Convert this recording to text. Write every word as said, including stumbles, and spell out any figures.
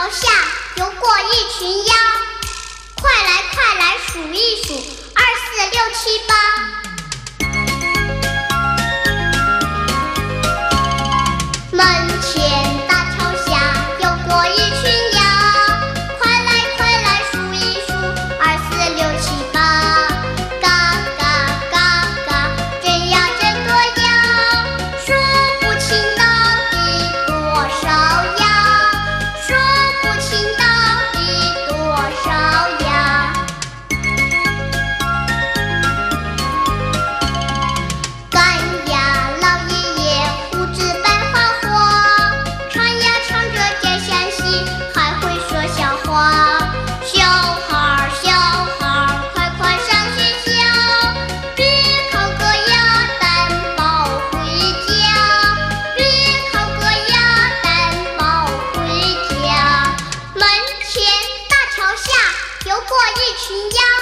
下游过一群鸭，快来快来数一数，二四六七八。门前大桥下游过一群鸭，快来快来数一数，二四六七八。嘎嘎嘎嘎，真呀真多鸭，数不清到底多少鸭，数不清到底多少鸭。干呀老爷爷胡子白花花，唱呀唱着家乡戏，还会说笑话。小孩儿小孩儿快快上学校，别考个鸭蛋抱回家，别考个鸭蛋抱回家。门前大桥下游过一群鸭。